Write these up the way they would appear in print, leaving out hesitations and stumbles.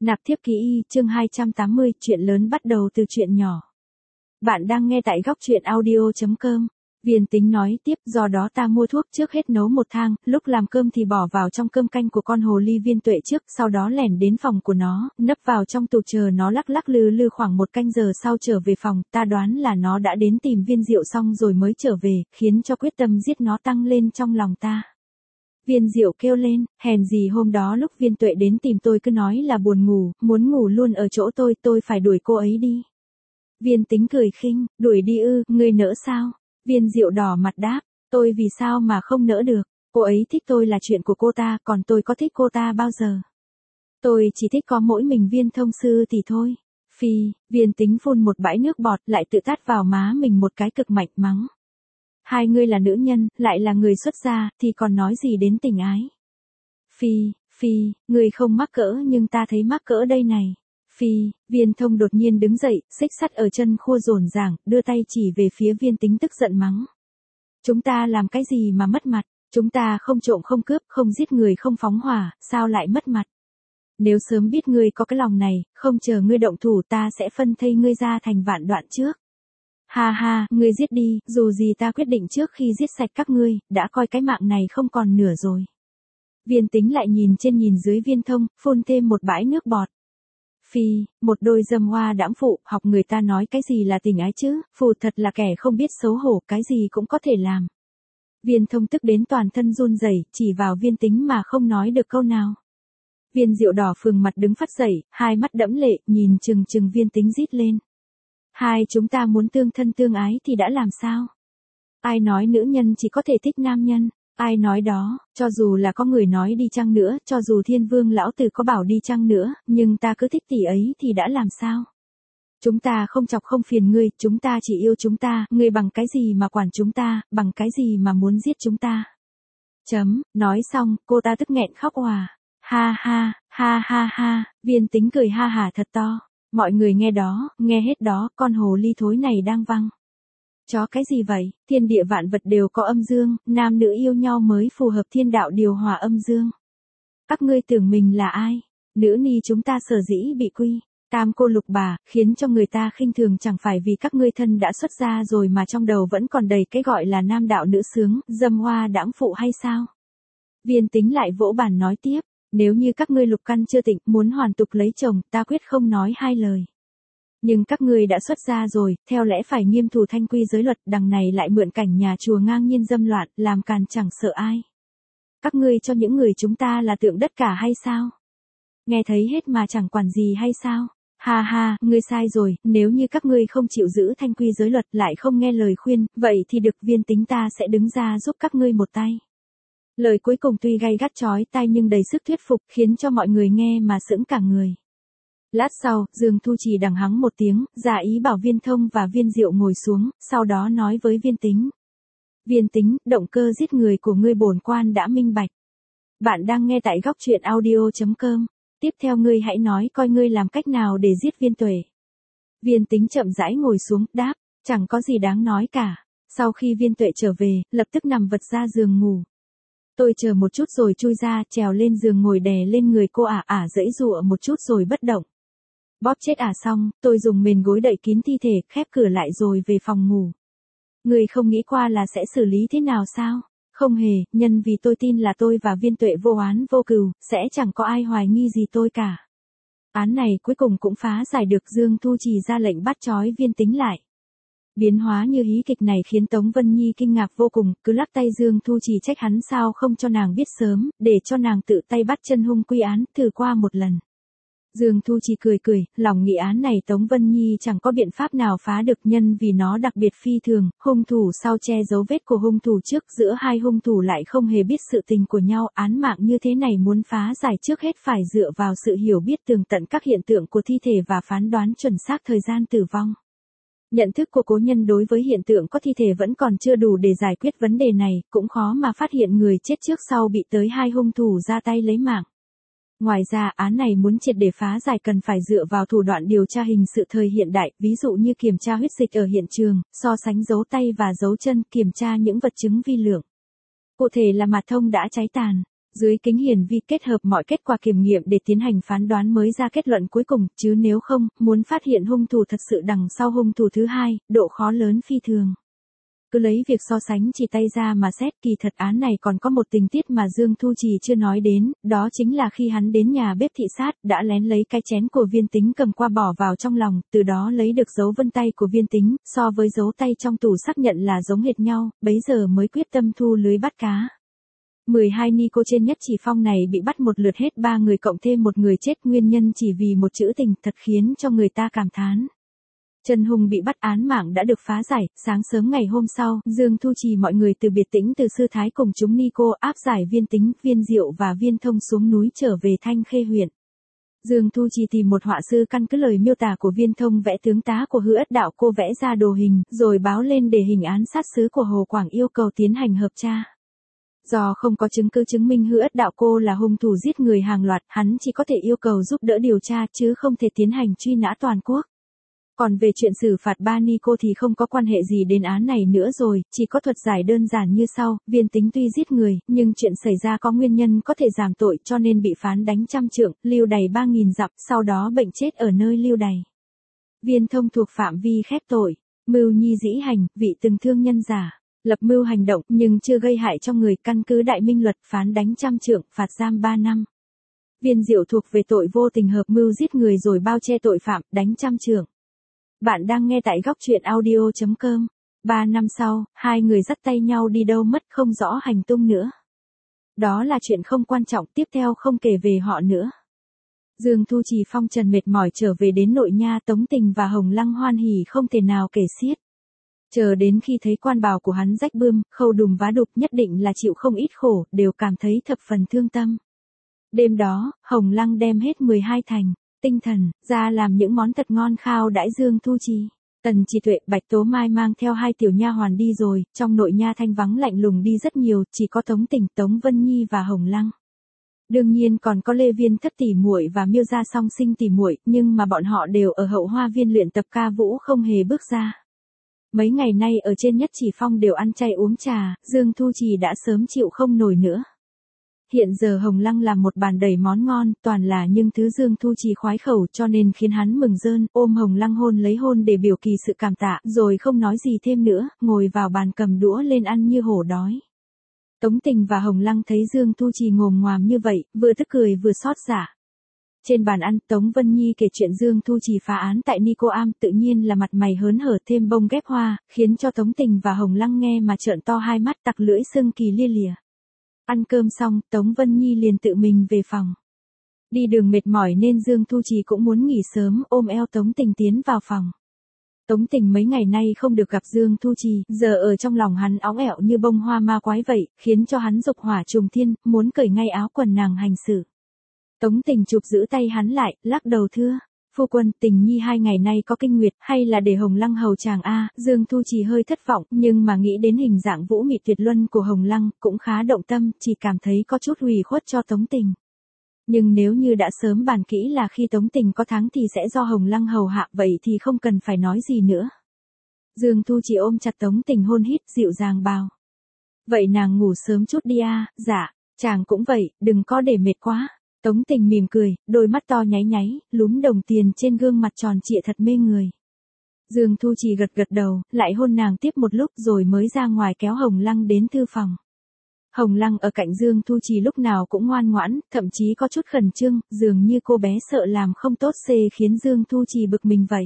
Nạp thiếp ký y, chương 280, chuyện lớn bắt đầu từ chuyện nhỏ. Bạn đang nghe tại góc chuyện audio.com. Viên Tính nói tiếp, do đó ta mua thuốc trước hết nấu một thang, lúc làm cơm thì bỏ vào trong cơm canh của con hồ ly Viên Tuệ trước, sau đó lẻn đến phòng của nó, nấp vào trong tủ chờ nó lắc lắc lư lư khoảng một canh giờ sau trở về phòng, ta đoán là nó đã đến tìm Viên Diệu xong rồi mới trở về, khiến cho quyết tâm giết nó tăng lên trong lòng ta. Viên Diệu kêu lên, hèn gì hôm đó lúc Viên Tuệ đến tìm tôi cứ nói là buồn ngủ, muốn ngủ luôn ở chỗ tôi phải đuổi cô ấy đi. Viên Tính cười khinh, đuổi đi ư, ngươi nỡ sao? Viên Diệu đỏ mặt đáp, tôi vì sao mà không nỡ được, cô ấy thích tôi là chuyện của cô ta, còn tôi có thích cô ta bao giờ? Tôi chỉ thích có mỗi mình Viên thông sư thì thôi. Phi, Viên Tính phun một bãi nước bọt lại tự tát vào má mình một cái cực mạnh mắng. Hai ngươi là nữ nhân, lại là người xuất gia, thì còn nói gì đến tình ái. Phi, ngươi không mắc cỡ nhưng ta thấy mắc cỡ đây này. Phi, Viên thông đột nhiên đứng dậy, xích sắt ở chân khua rồn ràng, đưa tay chỉ về phía Viên Tính tức giận mắng. Chúng ta làm cái gì mà mất mặt, chúng ta không trộm không cướp, không giết người không phóng hỏa, sao lại mất mặt. Nếu sớm biết ngươi có cái lòng này, không chờ ngươi động thủ ta sẽ phân thây ngươi ra thành vạn đoạn trước. Ha ha, ngươi giết đi, dù gì ta quyết định trước khi giết sạch các ngươi, đã coi cái mạng này không còn nửa rồi. Viên Tính lại nhìn trên nhìn dưới Viên thông, phun thêm một bãi nước bọt. Phi, một đôi dâm hoa đãng phụ, học người ta nói cái gì là tình ái chứ, phù thật là kẻ không biết xấu hổ, cái gì cũng có thể làm. Viên thông tức đến toàn thân run rẩy, chỉ vào Viên Tính mà không nói được câu nào. Viên Diệu đỏ phừng mặt đứng phắt dậy, hai mắt đẫm lệ, nhìn chừng chừng Viên Tính rít lên. Hai chúng ta muốn tương thân tương ái thì đã làm sao? Ai nói nữ nhân chỉ có thể thích nam nhân? Ai nói đó, cho dù là có người nói đi chăng nữa, cho dù Thiên Vương lão tử có bảo đi chăng nữa, nhưng ta cứ thích tỷ ấy thì đã làm sao? Chúng ta không chọc không phiền ngươi, chúng ta chỉ yêu chúng ta, ngươi bằng cái gì mà quản chúng ta, bằng cái gì mà muốn giết chúng ta? Nói xong, cô ta tức nghẹn khóc òa. Ha, Viên Tính cười ha hả thật to. Mọi người nghe đó, nghe hết đó, con hồ ly thối này đang văng. Chó cái gì vậy, thiên địa vạn vật đều có âm dương, nam nữ yêu nhau mới phù hợp thiên đạo điều hòa âm dương. Các ngươi tưởng mình là ai? Nữ ni chúng ta sở dĩ bị quy, tam cô lục bà, khiến cho người ta khinh thường chẳng phải vì các ngươi thân đã xuất gia rồi mà trong đầu vẫn còn đầy cái gọi là nam đạo nữ sướng, dâm hoa đãng phụ hay sao? Viên Tính lại vỗ bàn nói tiếp. Nếu như các ngươi lục căn chưa tịnh, muốn hoàn tục lấy chồng, ta quyết không nói hai lời. Nhưng các ngươi đã xuất gia rồi, theo lẽ phải nghiêm thủ thanh quy giới luật, đằng này lại mượn cảnh nhà chùa ngang nhiên dâm loạn, làm càn chẳng sợ ai. Các ngươi cho những người chúng ta là tượng đất cả hay sao? Nghe thấy hết mà chẳng quản gì hay sao? Ha, ngươi sai rồi, nếu như các ngươi không chịu giữ thanh quy giới luật lại không nghe lời khuyên, vậy thì được Viên Tính ta sẽ đứng ra giúp các ngươi một tay. Lời cuối cùng tuy gay gắt chói tai nhưng đầy sức thuyết phục, khiến cho mọi người nghe mà sững cả người. Lát sau, Dương Thu Trì đằng hắng một tiếng, giả ý bảo Viên Thông và Viên Diệu ngồi xuống, sau đó nói với Viên Tính. Viên Tính, động cơ giết người của ngươi bổn quan đã minh bạch. Bạn đang nghe tại góc chuyện audio.com. Tiếp theo ngươi hãy nói coi ngươi làm cách nào để giết Viên Tuệ. Viên Tính chậm rãi ngồi xuống, đáp, chẳng có gì đáng nói cả. Sau khi Viên Tuệ trở về, lập tức nằm vật ra giường ngủ. Tôi chờ một chút rồi chui ra, trèo lên giường ngồi đè lên người cô dãy dụa một chút rồi bất động. Bóp chết xong, tôi dùng mền gối đậy kín thi thể, khép cửa lại rồi về phòng ngủ. Người không nghĩ qua là sẽ xử lý thế nào sao? Không hề, nhân vì tôi tin là tôi và Viên Tuệ vô oán vô cừu, sẽ chẳng có ai hoài nghi gì tôi cả. Án này cuối cùng cũng phá giải được. Dương Thu Trì ra lệnh bắt trói Viên Tính lại. Biến hóa như hí kịch này khiến Tống Vân Nhi kinh ngạc vô cùng, cứ lắc tay Dương Thu Trì trách hắn sao không cho nàng biết sớm, để cho nàng tự tay bắt chân hung quy án, thử qua một lần. Dương Thu Trì cười, lòng nghĩ án này Tống Vân Nhi chẳng có biện pháp nào phá được nhân vì nó đặc biệt phi thường, hung thủ sau che dấu vết của hung thủ trước, giữa hai hung thủ lại không hề biết sự tình của nhau, án mạng như thế này muốn phá giải trước hết phải dựa vào sự hiểu biết tường tận các hiện tượng của thi thể và phán đoán chuẩn xác thời gian tử vong. Nhận thức của cố nhân đối với hiện tượng có thi thể vẫn còn chưa đủ để giải quyết vấn đề này, cũng khó mà phát hiện người chết trước sau bị tới hai hung thủ ra tay lấy mạng. Ngoài ra, án này muốn triệt để phá giải cần phải dựa vào thủ đoạn điều tra hình sự thời hiện đại, ví dụ như kiểm tra huyết dịch ở hiện trường, so sánh dấu tay và dấu chân, kiểm tra những vật chứng vi lượng. Cụ thể là mạt thông đã cháy tàn. Dưới kính hiển vi kết hợp mọi kết quả kiểm nghiệm để tiến hành phán đoán mới ra kết luận cuối cùng, chứ nếu không, muốn phát hiện hung thủ thật sự đằng sau hung thủ thứ hai, độ khó lớn phi thường. Cứ lấy việc so sánh chỉ tay ra mà xét, kỳ thật án này còn có một tình tiết mà Dương Thu Trì chưa nói đến, đó chính là khi hắn đến nhà bếp thị sát, đã lén lấy cái chén của Viên Tính cầm qua bỏ vào trong lòng, từ đó lấy được dấu vân tay của Viên Tính, so với dấu tay trong tủ xác nhận là giống hệt nhau, bấy giờ mới quyết tâm thu lưới bắt cá. 12 ni cô trên nhất chỉ phong này bị bắt một lượt hết 3 người cộng thêm một người chết, nguyên nhân chỉ vì một chữ tình, thật khiến cho người ta cảm thán. Trần Hùng bị bắt, án mạng đã được phá giải, sáng sớm ngày hôm sau, Dương Thu Trì mọi người từ biệt tĩnh từ sư thái cùng chúng ni cô áp giải Viên Tính, Viên Diệu và Viên Thông xuống núi trở về Thanh Khê huyện. Dương Thu Trì tìm một họa sư căn cứ lời miêu tả của Viên Thông vẽ tướng tá của Hư Ất Đạo Cô vẽ ra đồ hình, rồi báo lên để hình án sát sứ của Hồ Quảng yêu cầu tiến hành hợp tra. Do không có chứng cứ chứng minh Hư Ất Đạo Cô là hung thủ giết người hàng loạt, hắn chỉ có thể yêu cầu giúp đỡ điều tra chứ không thể tiến hành truy nã toàn quốc. Còn về chuyện xử phạt ba ni cô thì không có quan hệ gì đến án này nữa rồi, chỉ có thuật giải đơn giản như sau, Viên Tính tuy giết người, nhưng chuyện xảy ra có nguyên nhân có thể giảm tội cho nên bị phán đánh 100 trượng, lưu đày 3.000 dặm, sau đó bệnh chết ở nơi lưu đày. Viên Thông thuộc phạm vi khép tội, mưu nhi dĩ hành, vị từng thương nhân giả, lập mưu hành động nhưng chưa gây hại cho người, căn cứ Đại Minh luật phán đánh 100 trượng, phạt giam 3 năm. Viên Diệu thuộc về tội vô tình hợp mưu giết người rồi bao che tội phạm, đánh 100 trượng. Bạn đang nghe tại góc truyện audio.com. 3 năm sau, hai người dắt tay nhau đi đâu mất không rõ hành tung nữa. Đó là chuyện không quan trọng, tiếp theo không kể về họ nữa. Dương Thu Trì phong trần mệt mỏi trở về đến nội nha, Tống Tình và Hồng Lăng hoan hỉ không thể nào kể xiết. Chờ đến khi thấy quan bào của hắn rách bươm, khâu đùm vá đục nhất định là chịu không ít khổ, đều cảm thấy thập phần thương tâm. Đêm đó, Hồng Lăng đem hết 12 thành tinh thần ra làm những món thật ngon khao đãi Dương Thu Trì. Tần Chỉ Tuệ, Bạch Tố Mai mang theo 2 tiểu nha hoàn đi rồi, trong nội nha thanh vắng lạnh lùng đi rất nhiều, chỉ có Tống Tình, Tống Vân Nhi và Hồng Lăng. Đương nhiên còn có Lê Viên Thất tỷ muội và Miêu Gia Song Sinh tỷ muội, nhưng mà bọn họ đều ở hậu hoa viên luyện tập ca vũ không hề bước ra. Mấy ngày nay ở trên nhất chỉ phong đều ăn chay uống trà, Dương Thu Trì đã sớm chịu không nổi nữa. Hiện giờ Hồng Lăng làm một bàn đầy món ngon, toàn là những thứ Dương Thu Trì khoái khẩu cho nên khiến hắn mừng rơn, ôm Hồng Lăng hôn lấy hôn để biểu kỳ sự cảm tạ, rồi không nói gì thêm nữa, ngồi vào bàn cầm đũa lên ăn như hổ đói. Tống Tình và Hồng Lăng thấy Dương Thu Trì ngồm ngoàm như vậy, vừa tức cười vừa xót dạ. Trên bàn ăn, Tống Vân Nhi kể chuyện Dương Thu Trì phá án tại Nico Am, tự nhiên là mặt mày hớn hở thêm bông ghép hoa, khiến cho Tống Tình và Hồng Lăng nghe mà trợn to hai mắt, tặc lưỡi sưng kỳ lia lịa. Ăn cơm xong, Tống Vân Nhi liền tự mình về phòng. Đi đường mệt mỏi nên Dương Thu Trì cũng muốn nghỉ sớm, ôm eo Tống Tình tiến vào phòng. Tống Tình mấy ngày nay không được gặp Dương Thu Trì, giờ ở trong lòng hắn óng ẹo như bông hoa ma quái vậy, khiến cho hắn dục hỏa trùng thiên, muốn cởi ngay áo quần nàng hành xử. Tống Tình chụp giữ tay hắn lại, lắc đầu thưa. Phu quân, Tình Nhi 2 ngày nay có kinh nguyệt, hay là để Hồng Lăng hầu chàng a? Dương Thu Trì hơi thất vọng, nhưng mà nghĩ đến hình dạng vũ mị tuyệt luân của Hồng Lăng, cũng khá động tâm, chỉ cảm thấy có chút ủy khuất cho Tống Tình. Nhưng nếu như đã sớm bàn kỹ là khi Tống Tình có thắng thì sẽ do Hồng Lăng hầu hạ, vậy thì không cần phải nói gì nữa. Dương Thu Trì ôm chặt Tống Tình hôn hít, dịu dàng bảo. Vậy nàng ngủ sớm chút đi a. Dạ, chàng cũng vậy, đừng có để mệt quá. Tống Tình mỉm cười, đôi mắt to nháy nháy, lúm đồng tiền trên gương mặt tròn trịa thật mê người. Dương Thu Trì gật gật đầu, lại hôn nàng tiếp một lúc rồi mới ra ngoài kéo Hồng Lăng đến thư phòng. Hồng Lăng ở cạnh Dương Thu Trì lúc nào cũng ngoan ngoãn, thậm chí có chút khẩn trương, dường như cô bé sợ làm không tốt khiến Dương Thu Trì bực mình vậy.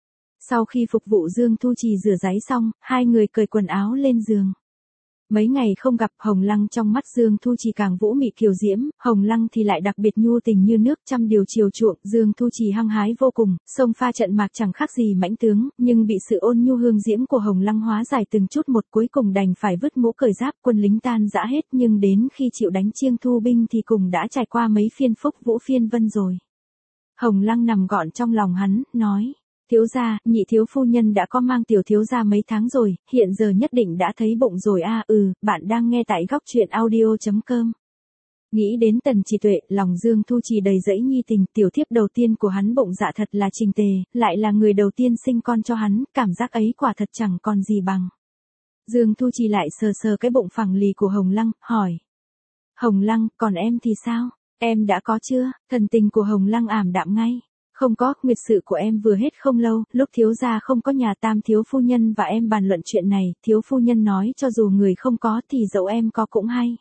Sau khi phục vụ Dương Thu Trì rửa ráy xong, hai người cởi quần áo lên giường. Mấy ngày không gặp, Hồng Lăng trong mắt Dương Thu Trì càng vũ mị kiều diễm, Hồng Lăng thì lại đặc biệt nhu tình như nước, trăm điều chiều chuộng, Dương Thu Trì hăng hái vô cùng, xông pha trận mạc chẳng khác gì mãnh tướng, nhưng bị sự ôn nhu hương diễm của Hồng Lăng hóa giải từng chút một, cuối cùng đành phải vứt mũ cởi giáp, quân lính tan rã hết, nhưng đến khi chịu đánh chiêng thu binh thì cùng đã trải qua mấy phiên phúc vũ phiên vân rồi. Hồng Lăng nằm gọn trong lòng hắn, nói. Thiếu gia, nhị thiếu phu nhân đã có mang tiểu thiếu gia mấy tháng rồi, hiện giờ nhất định đã thấy bụng rồi a. Bạn đang nghe tại góc truyện audio.com. Nghĩ đến Tần Chỉ Tuệ, lòng Dương Thu Trì đầy dẫy nhi tình, tiểu thiếp đầu tiên của hắn bụng dạ thật là Trình Tề, lại là người đầu tiên sinh con cho hắn, cảm giác ấy quả thật chẳng còn gì bằng. Dương Thu Trì lại sờ sờ cái bụng phẳng lì của Hồng Lăng, hỏi. Hồng Lăng, còn em thì sao? Em đã có chưa? Thần tình của Hồng Lăng ảm đạm ngay. Không có, nguyệt sự của em vừa hết không lâu, lúc thiếu gia không có nhà Tam thiếu phu nhân và em bàn luận chuyện này, thiếu phu nhân nói cho dù người không có thì dẫu em có cũng hay.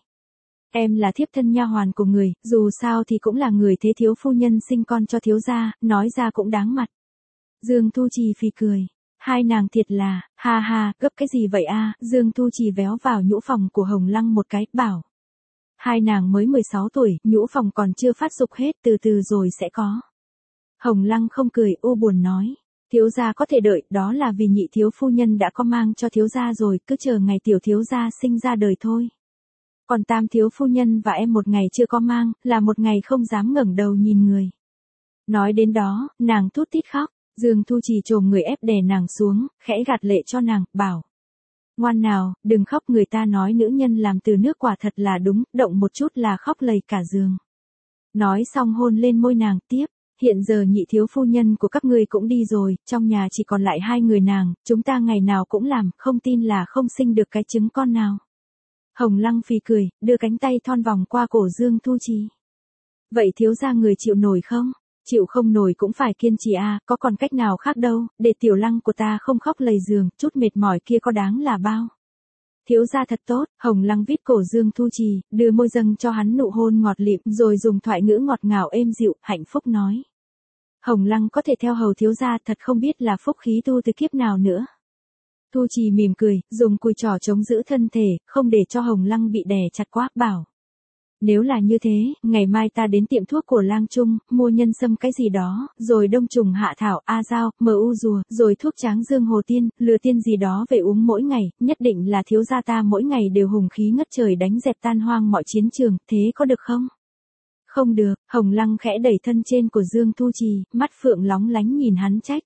Em là thiếp thân nha hoàn của người, dù sao thì cũng là người thế thiếu phu nhân sinh con cho thiếu gia, nói ra cũng đáng mặt. Dương Thu Trì phì cười. Hai nàng thiệt là, ha ha, gấp cái gì vậy a? Dương Thu Trì véo vào nhũ phòng của Hồng Lăng một cái, bảo. Hai nàng mới 16 tuổi, nhũ phòng còn chưa phát dục hết, từ từ rồi sẽ có. Hồng Lăng không cười, u buồn nói. Thiếu gia có thể đợi, đó là vì nhị thiếu phu nhân đã có mang cho thiếu gia rồi, cứ chờ ngày tiểu thiếu gia sinh ra đời thôi. Còn Tam thiếu phu nhân và em một ngày chưa có mang, là một ngày không dám ngẩng đầu nhìn người. Nói đến đó, nàng thút thít khóc, Dương Thu Trì chồm người ép đè nàng xuống, khẽ gạt lệ cho nàng, bảo. Ngoan nào, đừng khóc, người ta nói nữ nhân làm từ nước quả thật là đúng, động một chút là khóc lầy cả giường. Nói xong hôn lên môi nàng, tiếp. Hiện giờ nhị thiếu phu nhân của các ngươi cũng đi rồi, trong nhà chỉ còn lại hai người nàng, chúng ta ngày nào cũng làm, không tin là không sinh được cái trứng con nào. Hồng Lăng phì cười, đưa cánh tay thon vòng qua cổ Dương Thu Trì. Vậy thiếu gia người chịu nổi không? Chịu không nổi cũng phải kiên trì a, có còn cách nào khác đâu, để tiểu Lăng của ta không khóc lầy giường, chút mệt mỏi kia có đáng là bao. Thiếu gia thật tốt, Hồng Lăng vít cổ Dương Thu Trì, đưa môi dâng cho hắn nụ hôn ngọt lịm, rồi dùng thoại ngữ ngọt ngào êm dịu, hạnh phúc nói. Hồng Lăng có thể theo hầu thiếu gia thật không biết là phúc khí tu từ kiếp nào nữa. Thu Trì mỉm cười, dùng cùi trỏ chống giữ thân thể, không để cho Hồng Lăng bị đè chặt quá, bảo. Nếu là như thế, ngày mai ta đến tiệm thuốc của Lang Trung, mua nhân sâm cái gì đó, rồi đông trùng hạ thảo, a dao, mu rùa, rồi thuốc tráng dương hồ tiên, lừa tiên gì đó về uống mỗi ngày, nhất định là thiếu gia ta mỗi ngày đều hùng khí ngất trời đánh dẹp tan hoang mọi chiến trường, thế có được không? Không được, Hồng Lăng khẽ đẩy thân trên của Dương Thu Trì, mắt phượng lóng lánh nhìn hắn trách.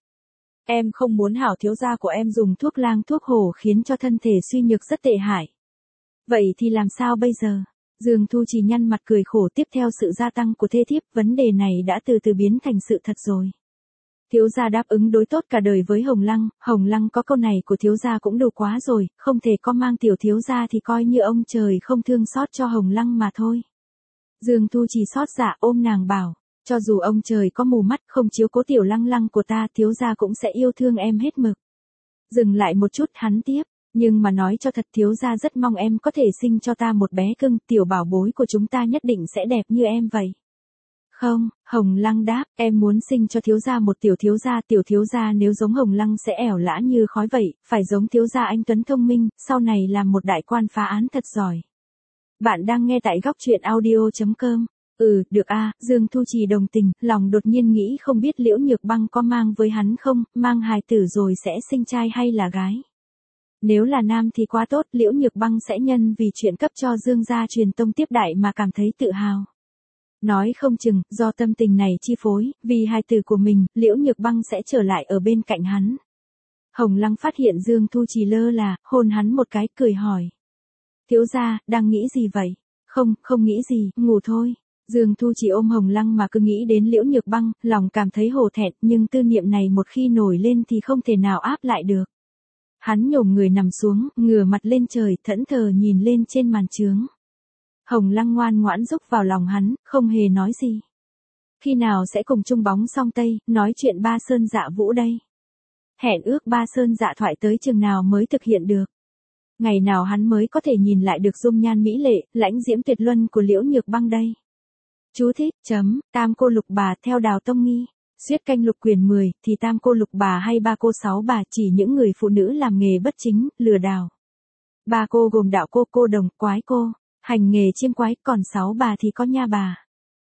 Em không muốn hảo thiếu gia của em dùng thuốc lang thuốc hổ khiến cho thân thể suy nhược rất tệ hại. Vậy thì làm sao bây giờ? Dương Thu Trì nhăn mặt cười khổ, tiếp theo sự gia tăng của thê thiếp, vấn đề này đã từ từ biến thành sự thật rồi. Thiếu gia đáp ứng đối tốt cả đời với Hồng Lăng có câu này của thiếu gia cũng đủ quá rồi, không thể có mang tiểu thiếu gia thì coi như ông trời không thương xót cho Hồng Lăng mà thôi. Dương Thu Trì xót dạ ôm nàng bảo, cho dù ông trời có mù mắt không chiếu cố tiểu Lăng của ta, thiếu gia cũng sẽ yêu thương em hết mực. Dừng lại một chút hắn tiếp, nhưng mà nói cho thật, thiếu gia rất mong em có thể sinh cho ta một bé cưng, tiểu bảo bối của chúng ta nhất định sẽ đẹp như em vậy. Không, Hồng Lăng đáp, em muốn sinh cho thiếu gia một tiểu thiếu gia nếu giống Hồng Lăng sẽ ẻo lã như khói vậy, phải giống thiếu gia anh tuấn thông minh, sau này làm một đại quan phá án thật giỏi. Bạn đang nghe tại góc truyện audio.com. Được a, Dương Thu Trì đồng tình, lòng đột nhiên nghĩ không biết Liễu Nhược Băng có mang với hắn không, mang hài tử rồi sẽ sinh trai hay là gái. Nếu là nam thì quá tốt, Liễu Nhược Băng sẽ nhân vì chuyện cấp cho Dương gia truyền tông tiếp đại mà cảm thấy tự hào. Nói không chừng, do tâm tình này chi phối, vì hài tử của mình, Liễu Nhược Băng sẽ trở lại ở bên cạnh hắn. Hồng Lăng phát hiện Dương Thu Trì lơ là, hôn hắn một cái, cười hỏi. Thiếu gia, đang nghĩ gì vậy? Không nghĩ gì, ngủ thôi. Dương Thu Trì ôm Hồng Lăng mà cứ nghĩ đến Liễu Nhược Băng, lòng cảm thấy hổ thẹn, nhưng tư niệm này một khi nổi lên thì không thể nào áp lại được. Hắn nhổm người nằm xuống, ngửa mặt lên trời, thẫn thờ nhìn lên trên màn trướng. Hồng Lăng ngoan ngoãn rúc vào lòng hắn, không hề nói gì. Khi nào sẽ cùng chung bóng song tây, nói chuyện ba sơn dạ vũ đây? Hẹn ước ba sơn dạ thoại tới chừng nào mới thực hiện được? Ngày nào hắn mới có thể nhìn lại được dung nhan mỹ lệ, lãnh diễm tuyệt luân của Liễu Nhược Băng đây? Chú thích, Tam cô lục bà theo Đào Tông Nghi. Suyết canh lục quyền 10, thì tam cô lục bà hay ba cô sáu bà chỉ những người phụ nữ làm nghề bất chính, lừa đảo. Ba cô gồm đạo cô đồng, quái cô, hành nghề chiêm quái, còn sáu bà thì có nha bà.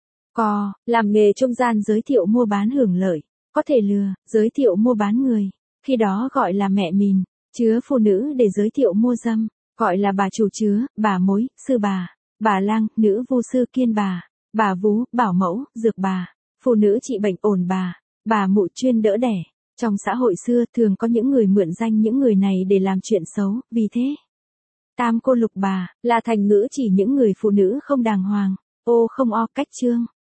Co, làm nghề trung gian giới thiệu mua bán hưởng lợi, có thể lừa, giới thiệu mua bán người, khi đó gọi là mẹ mìn, chứa phụ nữ để giới thiệu mua dâm, gọi là bà chủ chứa, bà mối, sư bà lang, nữ vu sư kiên bà vú, bảo mẫu, dược bà. Phụ nữ trị bệnh ổn bà mụ chuyên đỡ đẻ. Trong xã hội xưa thường có những người mượn danh những người này để làm chuyện xấu, vì thế. Tam cô lục bà, là thành ngữ chỉ những người phụ nữ không đàng hoàng. Ô không o cách chương.